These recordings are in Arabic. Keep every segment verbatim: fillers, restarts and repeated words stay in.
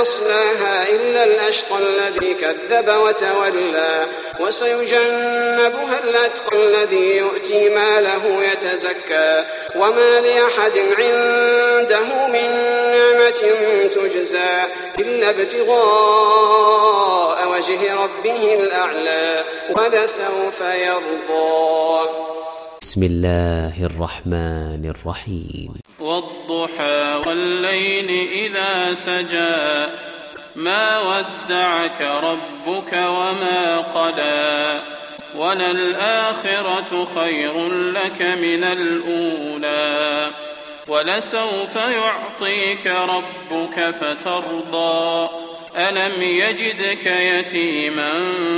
يصلاها إلا الأشقى الذي كذب وتولى وسيجنبها الأتقى الذي يؤتي ماله يتزكى وما لأحد عنده من نعمة تجزى إلا ابتغاء وجه ربه الأعلى ولسوف يرضى. بسم الله الرحمن الرحيم. والضحى والليل إذا سجى ما ودعك ربك وما قلى وللآخرة خير لك من الأولى ولسوف يعطيك ربك فترضى ألم يجدك يتيما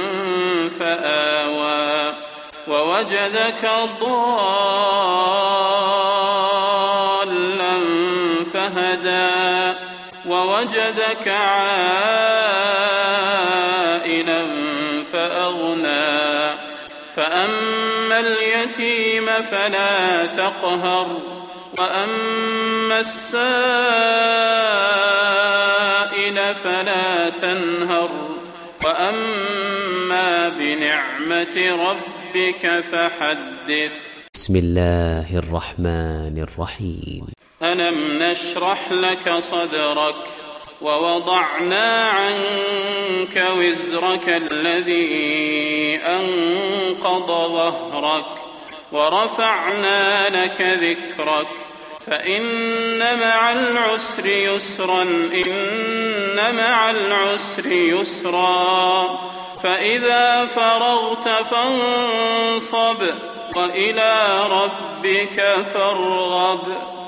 فآوى ووجدك ضالا فهدى ووجدك عائلا فأغنى فأما اليتيم فلا تقهر وأما السائل فلا تنهر وأما بنعمة ربك فحدث. بسم الله الرحمن الرحيم. ألم نشرح لك صدرك ووضعنا عنك وزرك الذي أنقض ظهرك ورفعنا لك ذكرك فإن مع العسر يسرا إن مع العسر يسرا فإذا فرغت فانصب وإلى ربك فارغب.